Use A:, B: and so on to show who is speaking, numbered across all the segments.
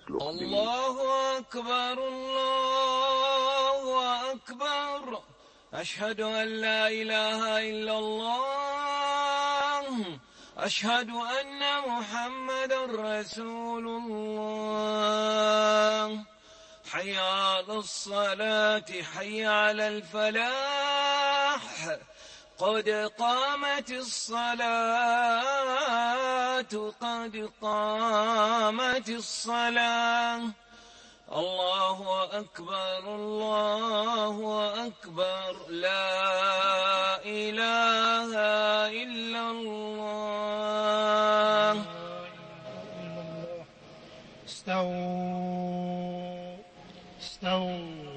A: يخلق به.
B: الله أكبر الله أكبر، أشهد أن لا إله إلا الله، أشهد أن محمدا رسول الله. حي على الصلاة حي على الفلاح، قد قامت الصلاة قد قامت الصلاة. الله أكبر الله أكبر، لا إله إلا الله.
C: استووا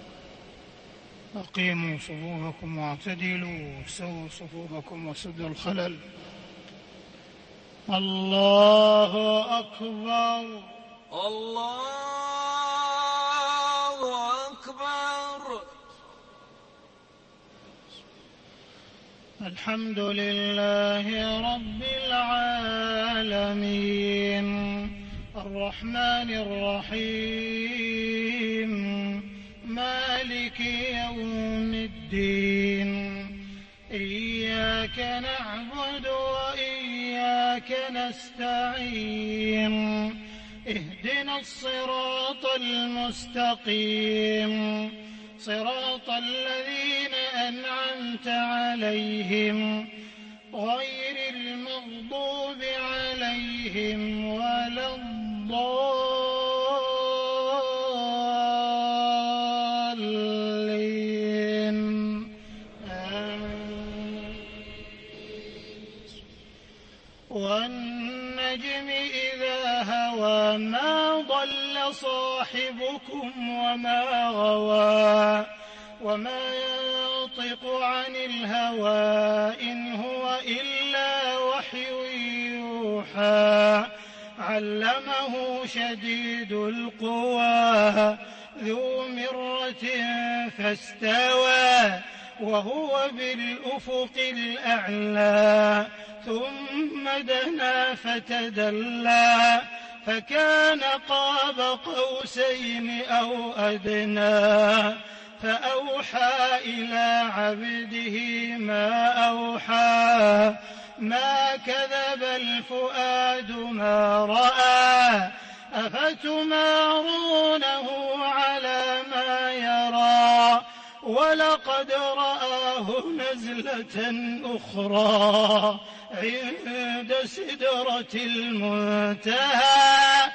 C: أقيموا صفوفكم واعتدلوا، سووا صفوفكم وسدوا الخلل. الله أكبر
B: الله أكبر.
C: الحمد لله رب العالمين، الرحمن الرحيم، مالك يوم الدين. إياك نعبد وإياك نستعين، اهدنا الصراط المستقيم، صراط الذين أنعمت عليهم غير المغضوب عليهم ولا الضالين. والنجم إذا هوى ما ضل صاحبكم وما غوى، وما ينطق عن الهوى إن هو إلا وحي يوحى. علمه شديد القوى ذو مرة فاستوى، وهو بالأفق الأعلى. ثم دنا فتدلى، فكان قاب قوسين أو أدنى. فأوحى إلى عبده ما أوحى، ما كذب الفؤاد ما رأى. أفتمارونه على ما يرى، ولقد رآه نزلة أخرى عند سدرة المنتهى،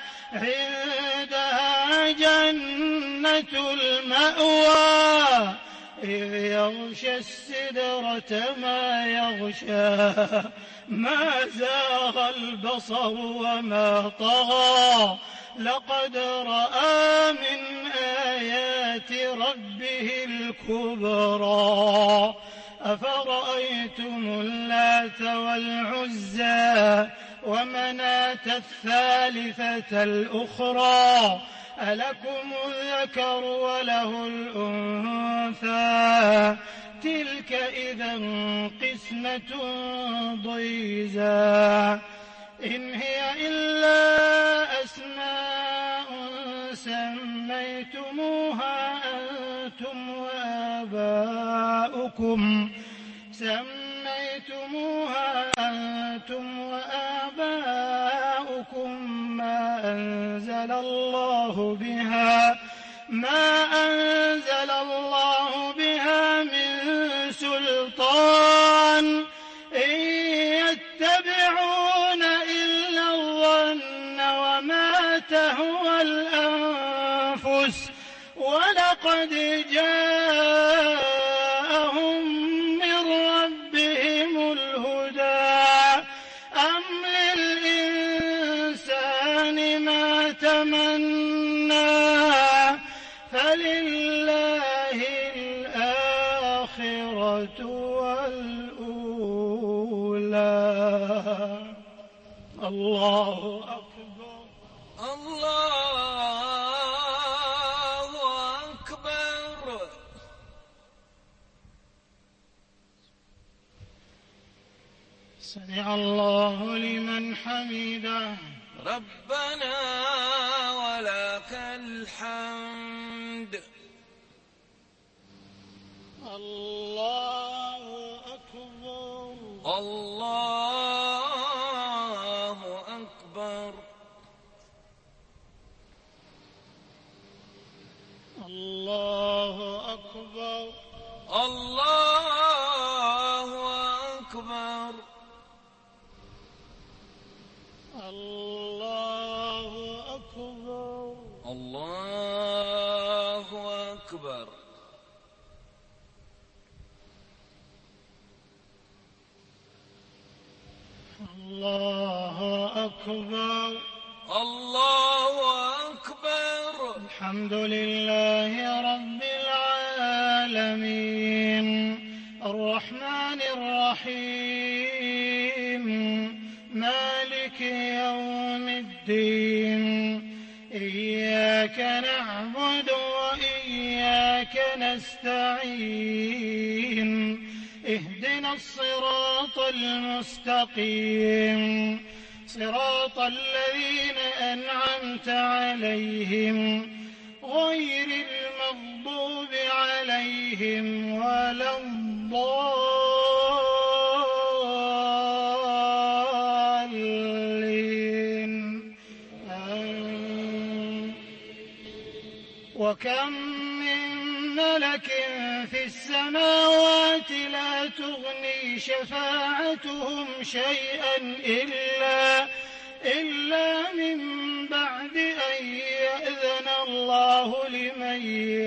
C: عندها جنة المأوى. إذ يغشى السدرة ما يغشى، ما زاغ البصر وما طغى. لقد رأى من آيات ربه الكبرى. أفرأيتم اللات والعزى ومناة الثالثة الأخرى، ألكم الذكر وله الأنثى؟ تلك إذا قسمة ضيزى. إن هي إلا أسماء سميتموها أنتم وآباؤكم ما أنزل الله بها من سلطان، إن يتبعون إلا الظن وما تهوى الأنفس، ولقد جاءهم من ربهم الهدى. أم للإنسان ما تمنى، فلله الآخرة والأولى. الله أكبر
B: الله أكبر.
C: سمع الله لمن حمده.
B: ربنا ولك لك الحمد.
C: الله أكبر.
B: الله أكبر.
C: الله أكبر.
B: الله أكبر.
C: الله أكبر.
B: الله أكبر.
C: الله أكبر.
B: الله أكبر.
C: الحمد لله رب العالمين الرحمن الرحيم مالك يوم الدين إياك نعبد وإياك نستعين اهدنا الصراط المستقيم صراط الذين أنعمت عليهم غير المغضوب عليهم ولا الضالين. وكم من ملك في السماوات لا تغني شفاعتهم شيئا إلا من بعد أن يأذن الله لمن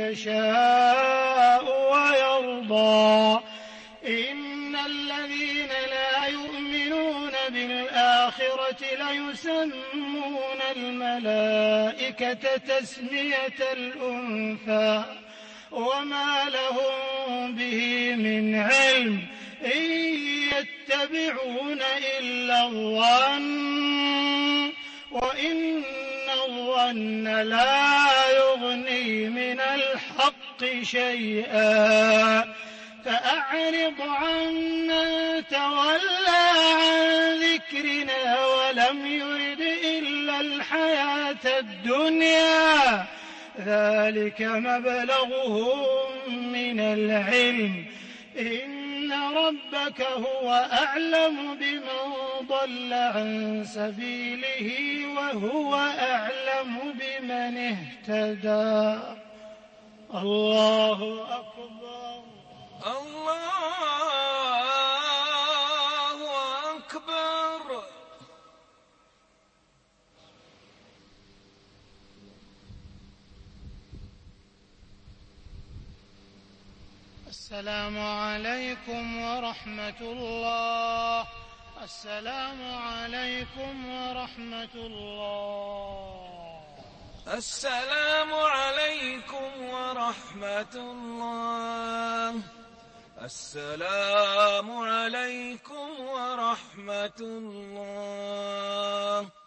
C: يشاء ويرضى. إن الذين لا يؤمنون بالآخرة ليسمون الملائكة تسمية الأنثى وما لهم به من علم إن يتبعون إلا الظن وإن الظن لا يغني من الحق شيئا. فأعرض عمن تولى عن ذكرنا ولم يرد إلا الحياة الدنيا ذلك مبلغهم من العلم إن ربك هو أعلم بمن ضل عن سبيله وهو أعلم بمن اهتدى. الله أكبر.
B: الله أكبر.
C: السلام عليكم ورحمة الله. السلام عليكم ورحمة الله.
B: السلام عليكم ورحمة الله. السلام عليكم ورحمة الله.